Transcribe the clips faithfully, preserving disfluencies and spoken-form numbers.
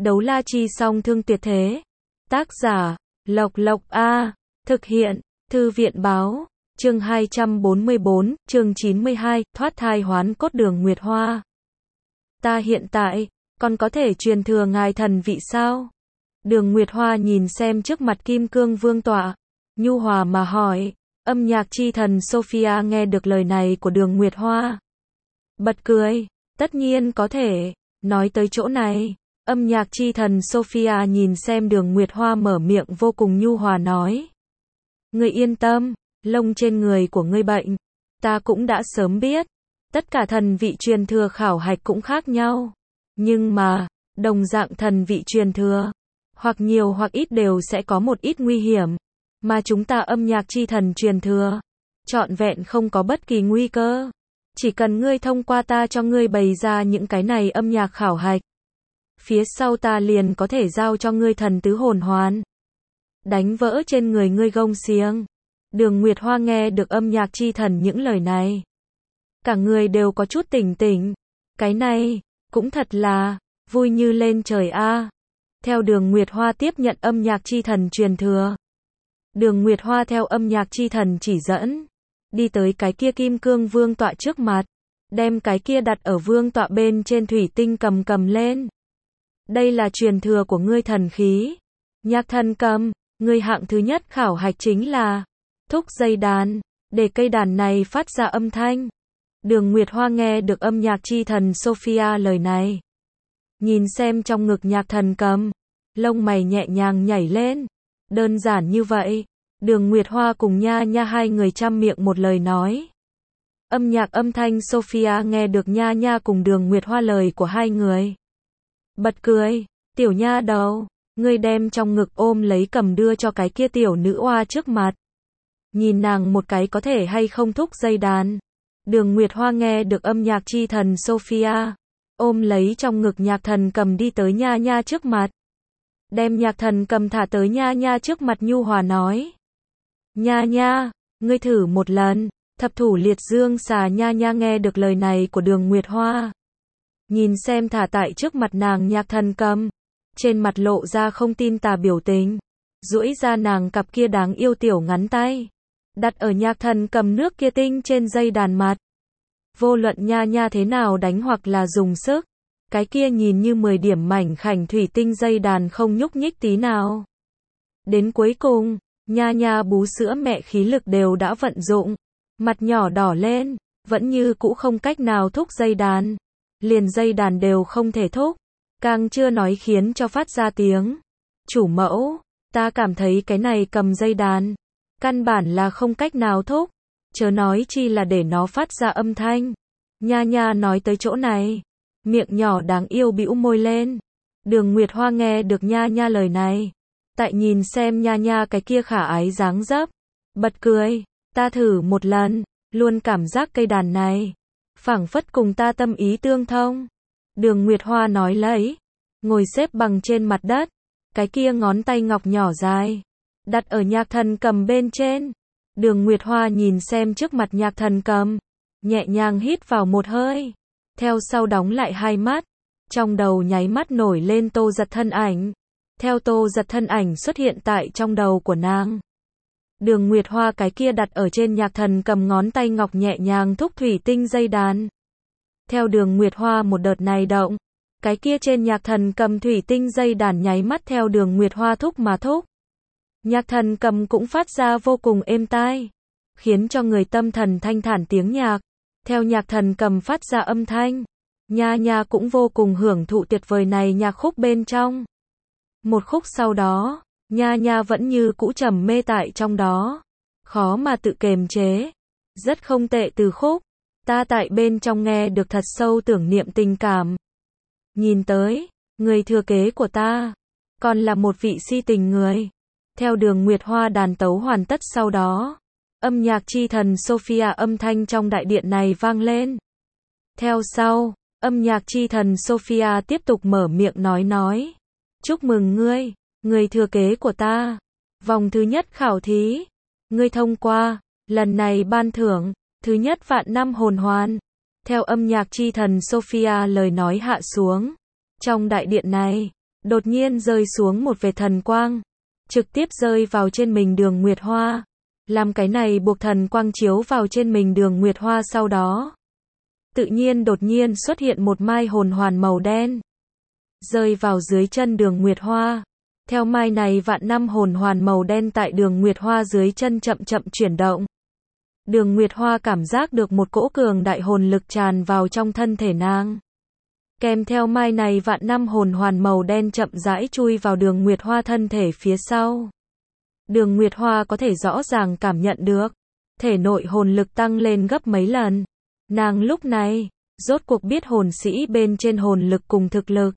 Đấu la chi song thương tuyệt thế. Tác giả, Lộc Lộc A. Thực hiện, Thư viện báo. Chương hai trăm bốn mươi bốn, chương chín mươi hai, thoát thai hoán cốt Đường Nguyệt Hoa. Ta hiện tại, còn có thể truyền thừa ngài thần vị sao? Đường Nguyệt Hoa nhìn xem trước mặt Kim Cương Vương tọa, nhu hòa mà hỏi. Âm nhạc chi thần Sophia nghe được lời này của Đường Nguyệt Hoa, bật cười, tất nhiên có thể. Nói tới chỗ này, âm nhạc chi thần Sophia nhìn xem Đường Nguyệt Hoa mở miệng vô cùng nhu hòa nói. Ngươi yên tâm, lông trên người của ngươi bệnh, ta cũng đã sớm biết. Tất cả thần vị truyền thừa khảo hạch cũng khác nhau. Nhưng mà, đồng dạng thần vị truyền thừa, hoặc nhiều hoặc ít đều sẽ có một ít nguy hiểm. Mà chúng ta âm nhạc chi thần truyền thừa, trọn vẹn không có bất kỳ nguy cơ. Chỉ cần ngươi thông qua ta cho ngươi bày ra những cái này âm nhạc khảo hạch, phía sau ta liền có thể giao cho ngươi thần tứ hồn hoàn, đánh vỡ trên người ngươi gông xiềng. Đường Nguyệt Hoa nghe được âm nhạc chi thần những lời này, cả người đều có chút tỉnh tỉnh. Cái này, cũng thật là, vui như lên trời a. Theo Đường Nguyệt Hoa tiếp nhận âm nhạc chi thần truyền thừa, Đường Nguyệt Hoa theo âm nhạc chi thần chỉ dẫn, đi tới cái kia Kim Cương Vương tọa trước mặt, đem cái kia đặt ở vương tọa bên trên thủy tinh cầm cầm lên. Đây là truyền thừa của ngươi thần khí. Nhạc thần cầm, ngươi hạng thứ nhất khảo hạch chính là thúc dây đàn, để cây đàn này phát ra âm thanh. Đường Nguyệt Hoa nghe được âm nhạc chi thần Sophia lời này, nhìn xem trong ngực nhạc thần cầm, lông mày nhẹ nhàng nhảy lên. Đơn giản như vậy, Đường Nguyệt Hoa cùng Nha Nha hai người trăm miệng một lời nói. Âm nhạc âm thanh Sophia nghe được Nha Nha cùng Đường Nguyệt Hoa lời của hai người, bật cười. Tiểu nha đầu, ngươi đem trong ngực ôm lấy cầm đưa cho cái kia tiểu nữ oa trước mặt, nhìn nàng một cái có thể hay không thúc dây đàn. Đường Nguyệt Hoa nghe được âm nhạc chi thần Sophia, ôm lấy trong ngực nhạc thần cầm đi tới Nha Nha trước mặt, đem nhạc thần cầm thả tới Nha Nha trước mặt nhu hòa nói. Nha Nha, ngươi thử một lần, thập thủ liệt dương xà. Nha Nha nghe được lời này của Đường Nguyệt Hoa, nhìn xem thả tại trước mặt nàng nhạc thần cầm, trên mặt lộ ra không tin tà biểu tình, duỗi ra nàng cặp kia đáng yêu tiểu ngắn tay, đặt ở nhạc thần cầm nước kia tinh trên dây đàn mặt. Vô luận Nha Nha thế nào đánh hoặc là dùng sức, cái kia nhìn như mười điểm mảnh khảnh thủy tinh dây đàn không nhúc nhích tí nào. Đến cuối cùng, Nha Nha bú sữa mẹ khí lực đều đã vận dụng, mặt nhỏ đỏ lên, vẫn như cũ không cách nào thúc dây đàn, liền dây đàn đều không thể thúc, càng chưa nói khiến cho phát ra tiếng. Chủ mẫu, ta cảm thấy cái này cầm dây đàn, căn bản là không cách nào thúc, chớ nói chi là để nó phát ra âm thanh. Nha Nha nói tới chỗ này, miệng nhỏ đáng yêu bĩu môi lên. Đường Nguyệt Hoa nghe được Nha Nha lời này, tại nhìn xem Nha Nha cái kia khả ái dáng dấp, bật cười. Ta thử một lần, luôn cảm giác cây đàn này phảng phất cùng ta tâm ý tương thông. Đường Nguyệt Hoa nói lấy, ngồi xếp bằng trên mặt đất, cái kia ngón tay ngọc nhỏ dài, đặt ở nhạc thần cầm bên trên. Đường Nguyệt Hoa nhìn xem trước mặt nhạc thần cầm, nhẹ nhàng hít vào một hơi, theo sau đóng lại hai mắt, trong đầu nháy mắt nổi lên Tô Giật thân ảnh. Theo Tô Giật thân ảnh xuất hiện tại trong đầu của nàng, Đường Nguyệt Hoa cái kia đặt ở trên nhạc thần cầm ngón tay ngọc nhẹ nhàng thúc thủy tinh dây đàn. Theo Đường Nguyệt Hoa một đợt này động, cái kia trên nhạc thần cầm thủy tinh dây đàn nháy mắt theo Đường Nguyệt Hoa thúc mà thúc. Nhạc thần cầm cũng phát ra vô cùng êm tai, khiến cho người tâm thần thanh thản tiếng nhạc. Theo nhạc thần cầm phát ra âm thanh, Nha Nha cũng vô cùng hưởng thụ tuyệt vời này nhạc khúc bên trong. Một khúc sau đó, Nha Nha vẫn như cũ trầm mê tại trong đó, khó mà tự kiềm chế. Rất không tệ từ khúc, ta tại bên trong nghe được thật sâu tưởng niệm tình cảm. Nhìn tới, người thừa kế của ta, còn là một vị si tình người. Theo Đường Nguyệt Hoa đàn tấu hoàn tất sau đó, âm nhạc chi thần Sophia âm thanh trong đại điện này vang lên. Theo sau, âm nhạc chi thần Sophia tiếp tục mở miệng nói nói. Chúc mừng ngươi, người thừa kế của ta. Vòng thứ nhất khảo thí, ngươi thông qua, lần này ban thưởng, thứ nhất vạn năm hồn hoàn. Theo âm nhạc chi thần Sophia lời nói hạ xuống, trong đại điện này, đột nhiên rơi xuống một vệt thần quang, trực tiếp rơi vào trên mình Đường Nguyệt Hoa. Làm cái này buộc thần quang chiếu vào trên mình Đường Nguyệt Hoa sau đó, tự nhiên đột nhiên xuất hiện một mai hồn hoàn màu đen, rơi vào dưới chân Đường Nguyệt Hoa. Theo mai này vạn năm hồn hoàn màu đen tại Đường Nguyệt Hoa dưới chân chậm chậm chuyển động. Đường Nguyệt Hoa cảm giác được một cỗ cường đại hồn lực tràn vào trong thân thể nàng. Kèm theo mai này vạn năm hồn hoàn màu đen chậm rãi chui vào Đường Nguyệt Hoa thân thể phía sau. Đường Nguyệt Hoa có thể rõ ràng cảm nhận được thể nội hồn lực tăng lên gấp mấy lần. Nàng lúc này rốt cuộc biết hồn sĩ bên trên hồn lực cùng thực lực,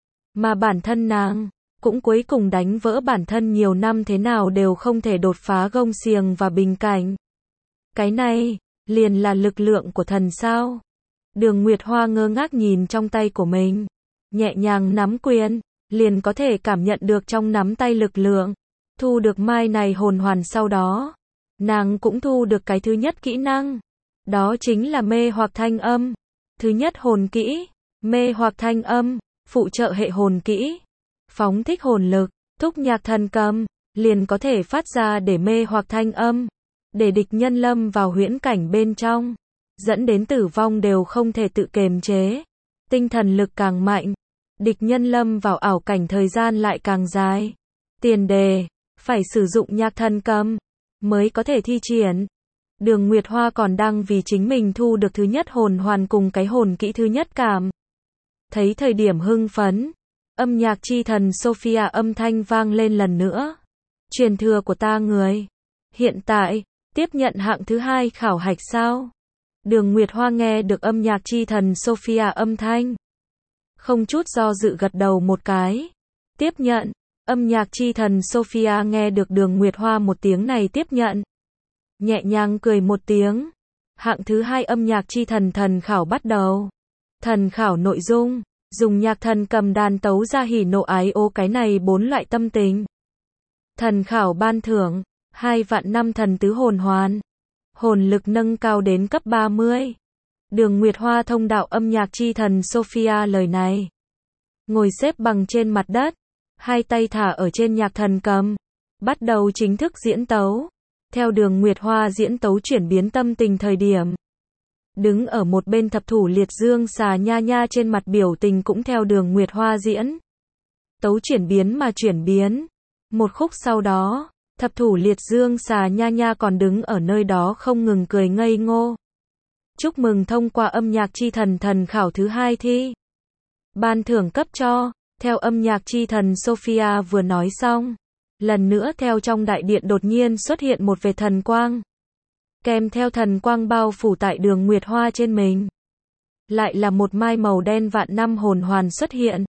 mà bản thân nàng cũng cuối cùng đánh vỡ bản thân nhiều năm thế nào đều không thể đột phá gông xiềng và bình cảnh. Cái này liền là lực lượng của thần sao? Đường Nguyệt Hoa ngơ ngác nhìn trong tay của mình, nhẹ nhàng nắm quyền, liền có thể cảm nhận được trong nắm tay lực lượng. Thu được mai này hồn hoàn sau đó, nàng cũng thu được cái thứ nhất kỹ năng, đó chính là mê hoặc thanh âm. Thứ nhất hồn kỹ, mê hoặc thanh âm, phụ trợ hệ hồn kỹ, phóng thích hồn lực, thúc nhạc thần cầm, liền có thể phát ra để mê hoặc thanh âm, để địch nhân lâm vào huyễn cảnh bên trong, dẫn đến tử vong đều không thể tự kiềm chế. Tinh thần lực càng mạnh, địch nhân lâm vào ảo cảnh thời gian lại càng dài. Tiền đề, phải sử dụng nhạc thần cầm mới có thể thi triển. Đường Nguyệt Hoa còn đang vì chính mình thu được thứ nhất hồn hoàn cùng cái hồn kỹ thứ nhất cảm thấy thời điểm hưng phấn. Âm nhạc chi thần Sophia âm thanh vang lên lần nữa. Truyền thừa của ta người. Hiện tại, tiếp nhận hạng thứ hai khảo hạch sao? Đường Nguyệt Hoa nghe được âm nhạc chi thần Sophia âm thanh, không chút do dự gật đầu một cái. Tiếp nhận. Âm nhạc chi thần Sophia nghe được Đường Nguyệt Hoa một tiếng này tiếp nhận, nhẹ nhàng cười một tiếng. Hạng thứ hai âm nhạc chi thần thần khảo bắt đầu. Thần khảo nội dung, dùng nhạc thần cầm đàn tấu ra hỉ nộ ái ố cái này bốn loại tâm tình. Thần khảo ban thưởng, hai vạn năm thần tứ hồn hoàn. Hồn lực nâng cao đến cấp ba mươi. Đường Nguyệt Hoa thông đạo âm nhạc chi thần Sophia lời này. Ngồi xếp bằng trên mặt đất, hai tay thả ở trên nhạc thần cầm, bắt đầu chính thức diễn tấu. Theo Đường Nguyệt Hoa diễn tấu chuyển biến tâm tình thời điểm, đứng ở một bên thập thủ liệt dương xà nha nha trên mặt biểu tình cũng theo Đường Nguyệt Hoa diễn tấu chuyển biến mà chuyển biến. Một khúc sau đó, thập thủ liệt dương xà nha nha còn đứng ở nơi đó không ngừng cười ngây ngô. Chúc mừng thông qua âm nhạc chi thần thần khảo thứ hai thi. Ban thưởng cấp cho. Theo âm nhạc chi thần Sophia vừa nói xong, lần nữa theo trong đại điện đột nhiên xuất hiện một vệt thần quang. Kèm theo thần quang bao phủ tại Đường Nguyệt Hoa trên mình, lại là một mai màu đen vạn năm hồn hoàn xuất hiện.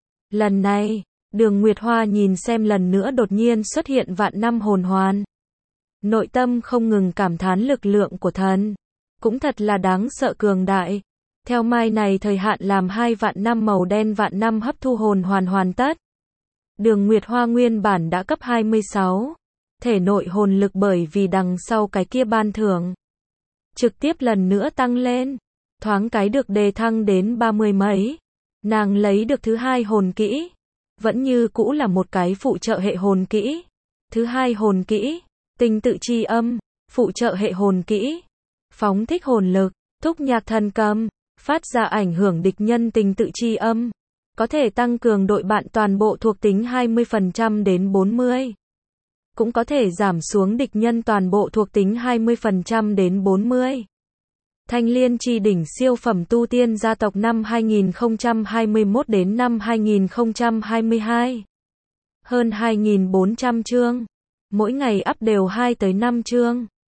Lần này, Đường Nguyệt Hoa nhìn xem lần nữa đột nhiên xuất hiện vạn năm hồn hoàn, nội tâm không ngừng cảm thán lực lượng của thần, cũng thật là đáng sợ cường đại. Theo mai này thời hạn làm hai vạn năm màu đen vạn năm hấp thu hồn hoàn hoàn tất. Đường Nguyệt Hoa nguyên bản đã cấp hai mươi sáu, thể nội hồn lực bởi vì đằng sau cái kia ban thưởng, trực tiếp lần nữa tăng lên, thoáng cái được đề thăng đến ba mươi mấy. Nàng lấy được thứ hai hồn kỹ, vẫn như cũ là một cái phụ trợ hệ hồn kỹ. Thứ hai hồn kỹ, tinh tự chi âm, phụ trợ hệ hồn kỹ, phóng thích hồn lực, thúc nhạc thần cầm, phát ra ảnh hưởng địch nhân tình tự chi âm, có thể tăng cường đội bạn toàn bộ thuộc tính hai mươi phần trăm đến bốn mươi. Cũng có thể giảm xuống địch nhân toàn bộ thuộc tính hai mươi phần trăm đến bốn mươi. Thanh Liên chi đỉnh siêu phẩm tu tiên gia tộc năm hai nghìn không trăm hai mươi mốt đến năm hai nghìn không trăm hai mươi hai. Hơn hai nghìn bốn trăm chương. Mỗi ngày up đều hai tới năm chương.